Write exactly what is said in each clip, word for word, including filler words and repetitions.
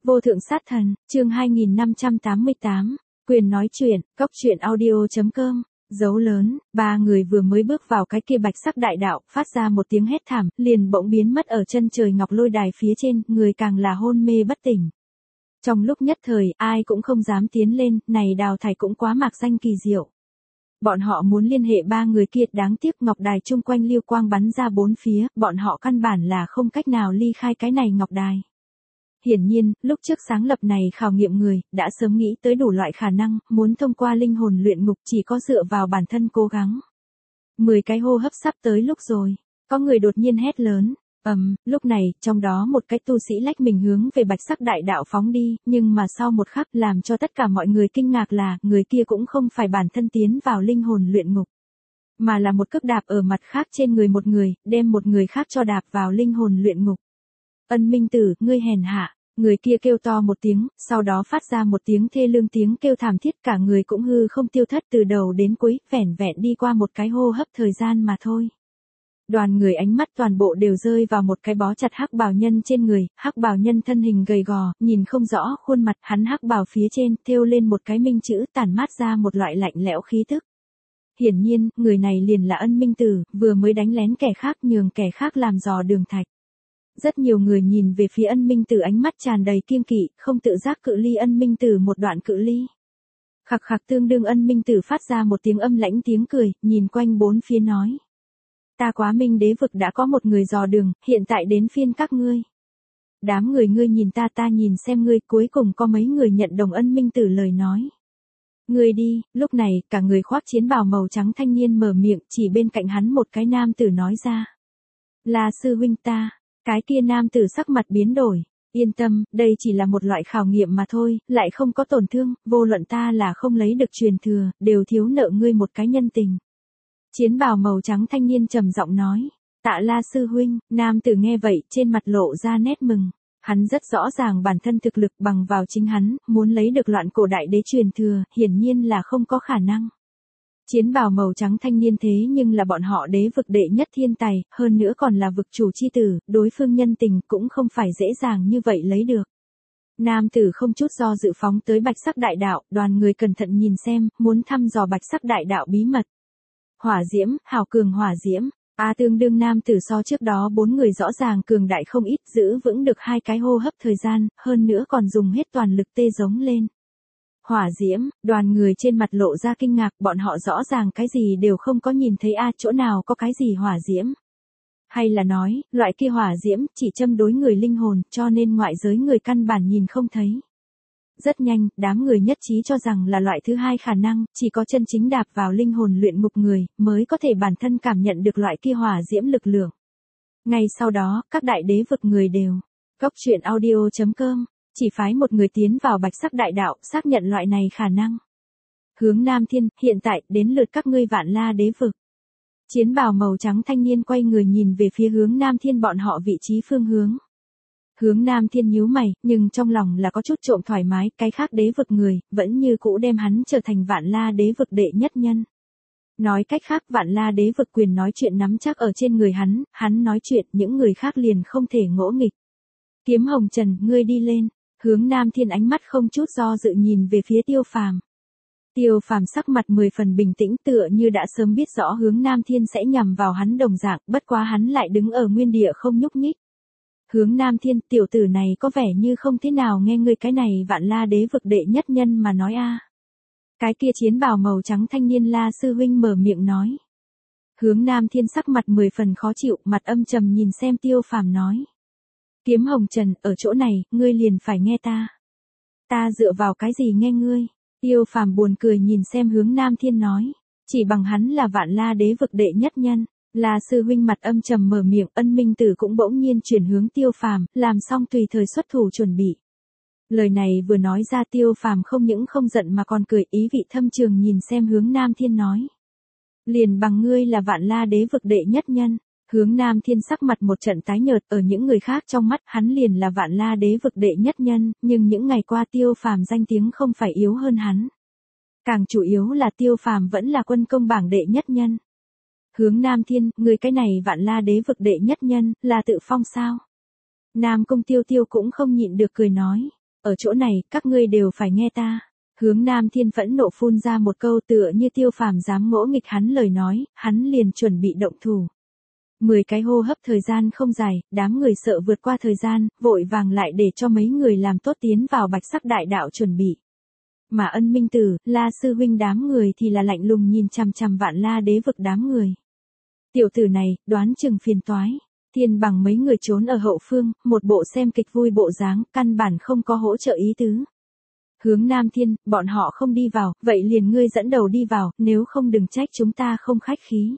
Vô thượng sát thần, chương hai nghìn năm trăm tám mươi tám, quyền nói chuyện, cốc truyện audio chấm com, dấu lớn, ba người vừa mới bước vào cái kia bạch sắc đại đạo, phát ra một tiếng hét thảm, liền bỗng biến mất ở chân trời ngọc lôi đài phía trên, người càng là hôn mê bất tỉnh. Trong lúc nhất thời, ai cũng không dám tiến lên, này đào thải cũng quá mạc danh kỳ diệu. Bọn họ muốn liên hệ ba người kia, đáng tiếc ngọc đài chung quanh lưu quang bắn ra bốn phía, bọn họ căn bản là không cách nào ly khai cái này ngọc đài. Hiển nhiên, lúc trước sáng lập này khảo nghiệm người, đã sớm nghĩ tới đủ loại khả năng, muốn thông qua linh hồn luyện ngục chỉ có dựa vào bản thân cố gắng. Mười cái hô hấp sắp tới lúc rồi, có người đột nhiên hét lớn, ầm, um, lúc này, trong đó một cái tu sĩ lách mình hướng về bạch sắc đại đạo phóng đi, nhưng mà sau một khắc làm cho tất cả mọi người kinh ngạc là, người kia cũng không phải bản thân tiến vào linh hồn luyện ngục, mà là một cước đạp ở mặt khác trên người một người, đem một người khác cho đạp vào linh hồn luyện ngục. Ân Minh Tử, ngươi hèn hạ, người kia kêu to một tiếng, sau đó phát ra một tiếng thê lương tiếng kêu thảm thiết, cả người cũng hư không tiêu thất từ đầu đến cuối, vẻn vẹn đi qua một cái hô hấp thời gian mà thôi. Đoàn người ánh mắt toàn bộ đều rơi vào một cái bó chặt hắc bào nhân trên người, hắc bào nhân thân hình gầy gò, nhìn không rõ khuôn mặt, hắn hắc bào phía trên thêu lên một cái minh chữ, tản mát ra một loại lạnh lẽo khí tức. Hiển nhiên, người này liền là Ân Minh Tử, vừa mới đánh lén kẻ khác, nhường kẻ khác làm dò đường thạch. Rất nhiều người nhìn về phía Ân Minh Tử ánh mắt tràn đầy kiêng kỵ, không tự giác cự ly Ân Minh Tử một đoạn cự ly. Khặc khặc tương đương Ân Minh Tử phát ra một tiếng âm lãnh tiếng cười, nhìn quanh bốn phía nói. Ta Quá Minh đế vực đã có một người dò đường, hiện tại đến phiên các ngươi. Đám người ngươi nhìn ta ta nhìn xem ngươi, cuối cùng có mấy người nhận đồng Ân Minh Tử lời nói. Ngươi đi, lúc này, cả người khoác chiến bào màu trắng thanh niên mở miệng, chỉ bên cạnh hắn một cái nam tử nói ra. Là sư huynh ta. Cái kia nam tử sắc mặt biến đổi, yên tâm, đây chỉ là một loại khảo nghiệm mà thôi, lại không có tổn thương, vô luận ta là không lấy được truyền thừa, đều thiếu nợ ngươi một cái nhân tình. Chiến bào màu trắng thanh niên trầm giọng nói, Tạ La sư huynh, nam tử nghe vậy, trên mặt lộ ra nét mừng, hắn rất rõ ràng bản thân thực lực bằng vào chính hắn, muốn lấy được loạn cổ đại đế truyền thừa, hiển nhiên là không có khả năng. Chiến bào màu trắng thanh niên thế nhưng là bọn họ đế vực đệ nhất thiên tài, hơn nữa còn là vực chủ chi tử, đối phương nhân tình cũng không phải dễ dàng như vậy lấy được. Nam tử không chút do dự phóng tới bạch sắc đại đạo, đoàn người cẩn thận nhìn xem, muốn thăm dò bạch sắc đại đạo bí mật. Hỏa diễm, hào cường hỏa diễm, a tương đương nam tử so trước đó bốn người rõ ràng cường đại không ít, giữ vững được hai cái hô hấp thời gian, hơn nữa còn dùng hết toàn lực tê giống lên. Hỏa diễm, đoàn người trên mặt lộ ra kinh ngạc, bọn họ rõ ràng cái gì đều không có nhìn thấy a, chỗ nào có cái gì hỏa diễm. Hay là nói, loại kia hỏa diễm chỉ châm đối người linh hồn, cho nên ngoại giới người căn bản nhìn không thấy. Rất nhanh, đám người nhất trí cho rằng là loại thứ hai khả năng, chỉ có chân chính đạp vào linh hồn luyện ngục người, mới có thể bản thân cảm nhận được loại kia hỏa diễm lực lượng. Ngay sau đó, các đại đế vực người đều, cốc truyện audio chấm com. Chỉ phái một người tiến vào bạch sắc đại đạo, xác nhận loại này khả năng. Hướng Nam Thiên, hiện tại, đến lượt các ngươi Vạn La đế vực. Chiến bào màu trắng thanh niên quay người nhìn về phía Hướng Nam Thiên bọn họ vị trí phương hướng. Hướng Nam Thiên nhíu mày, nhưng trong lòng là có chút trộm thoải mái, cái khác đế vực người, vẫn như cũ đem hắn trở thành Vạn La đế vực đệ nhất nhân. Nói cách khác Vạn La đế vực quyền nói chuyện nắm chắc ở trên người hắn, hắn nói chuyện, những người khác liền không thể ngỗ nghịch. Kiếm Hồng Trần, ngươi đi lên. Hướng Nam Thiên ánh mắt không chút do dự nhìn về phía Tiêu Phàm. Tiêu Phàm sắc mặt mười phần bình tĩnh, tựa như đã sớm biết rõ Hướng Nam Thiên sẽ nhằm vào hắn đồng dạng, bất quá hắn lại đứng ở nguyên địa không nhúc nhích. Hướng Nam Thiên, tiểu tử này có vẻ như không thế nào nghe ngươi cái này Vạn La đế vực đệ nhất nhân mà nói a. Cái kia chiến bào màu trắng thanh niên La sư huynh mở miệng nói. Hướng Nam Thiên sắc mặt mười phần khó chịu, mặt âm trầm nhìn xem Tiêu Phàm nói. Kiếm Hồng Trần, ở chỗ này, ngươi liền phải nghe ta. Ta dựa vào cái gì nghe ngươi? Tiêu Phàm buồn cười nhìn xem Hướng Nam Thiên nói. Chỉ bằng hắn là Vạn La đế vực đệ nhất nhân. La sư huynh mặt âm trầm mở miệng, Ân Minh Tử cũng bỗng nhiên chuyển hướng Tiêu Phàm, làm xong tùy thời xuất thủ chuẩn bị. Lời này vừa nói ra Tiêu Phàm không những không giận mà còn cười, ý vị thâm trường nhìn xem Hướng Nam Thiên nói. Liền bằng ngươi là Vạn La đế vực đệ nhất nhân. Hướng Nam Thiên sắc mặt một trận tái nhợt, ở những người khác trong mắt hắn liền là Vạn La đế vực đệ nhất nhân, nhưng những ngày qua Tiêu Phàm danh tiếng không phải yếu hơn hắn. Càng chủ yếu là Tiêu Phàm vẫn là quân công bảng đệ nhất nhân. Hướng Nam Thiên, người cái này Vạn La đế vực đệ nhất nhân, là tự phong sao? Nam Công Tiêu Tiêu cũng không nhịn được cười nói. Ở chỗ này, các ngươi đều phải nghe ta. Hướng Nam Thiên phẫn nộ phun ra một câu tựa như Tiêu Phàm dám ngỗ nghịch hắn lời nói, hắn liền chuẩn bị động thủ. Mười cái hô hấp thời gian không dài, đám người sợ vượt qua thời gian, vội vàng lại để cho mấy người làm tốt tiến vào bạch sắc đại đạo chuẩn bị. Mà Ân Minh Tử, La Sư Huynh đám người thì là lạnh lùng nhìn chằm chằm Vạn La Đế vực đám người. Tiểu tử này, đoán chừng phiền toái. Thiên Bằng mấy người trốn ở hậu phương, một bộ xem kịch vui bộ dáng, căn bản không có hỗ trợ ý tứ. Hướng Nam Thiên, bọn họ không đi vào, vậy liền ngươi dẫn đầu đi vào, nếu không đừng trách chúng ta không khách khí.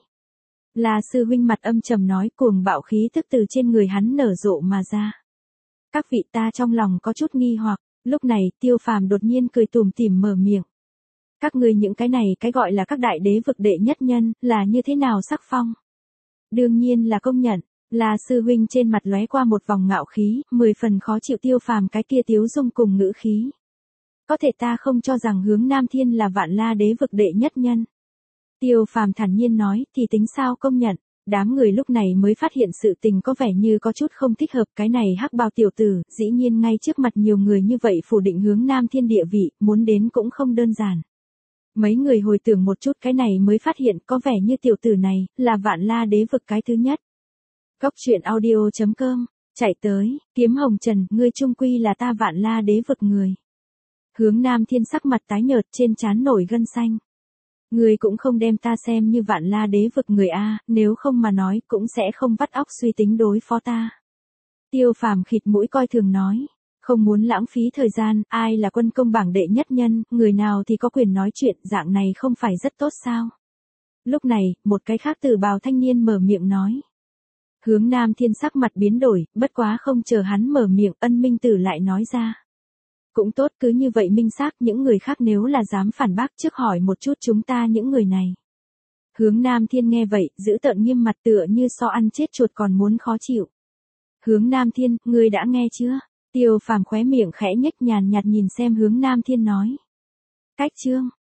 La Sư Huynh mặt âm trầm nói, cuồng bạo khí tức từ trên người hắn nở rộ mà ra. Các vị, ta trong lòng có chút nghi hoặc, lúc này Tiêu Phàm đột nhiên cười tủm tỉm mở miệng. Các ngươi những cái này cái gọi là các đại đế vực đệ nhất nhân, là như thế nào sắc phong? Đương nhiên là công nhận. La Sư Huynh trên mặt lóe qua một vòng ngạo khí, mười phần khó chịu Tiêu Phàm cái kia tiếu dung cùng ngữ khí. Có thể ta không cho rằng Hướng Nam Thiên là Vạn La Đế vực đệ nhất nhân. Tiêu Phàm thản nhiên nói, thì tính sao công nhận. Đám người lúc này mới phát hiện sự tình có vẻ như có chút không thích hợp, cái này hắc bào tiểu tử, dĩ nhiên ngay trước mặt nhiều người như vậy phủ định Hướng Nam Thiên địa vị, muốn đến cũng không đơn giản. Mấy người hồi tưởng một chút cái này mới phát hiện có vẻ như tiểu tử này, là Vạn La Đế vực cái thứ nhất. Góc truyện audio chấm com, chạy tới, Kiếm Hồng Trần, ngươi trung quy là ta Vạn La Đế vực người. Hướng Nam Thiên sắc mặt tái nhợt, trên trán nổi gân xanh. Ngươi cũng không đem ta xem như Vạn La Đế vực người a, nếu không mà nói cũng sẽ không vắt óc suy tính đối phó ta. Tiêu Phàm khịt mũi coi thường nói, không muốn lãng phí thời gian, ai là quân công bảng đệ nhất nhân, người nào thì có quyền nói chuyện, dạng này không phải rất tốt sao? Lúc này, một cái khác từ bào thanh niên mở miệng nói. Hướng Nam Thiên sắc mặt biến đổi, bất quá không chờ hắn mở miệng, Ân Minh Tử lại nói ra. Cũng tốt, cứ như vậy minh xác, những người khác nếu là dám phản bác trước hỏi một chút chúng ta những người này. Hướng Nam Thiên nghe vậy, giữ tợn nghiêm mặt tựa như so ăn chết chuột còn muốn khó chịu. Hướng Nam Thiên, ngươi đã nghe chưa? Tiêu Phàm khóe miệng khẽ nhếch nhàn nhạt nhìn xem Hướng Nam Thiên nói. Cách chương,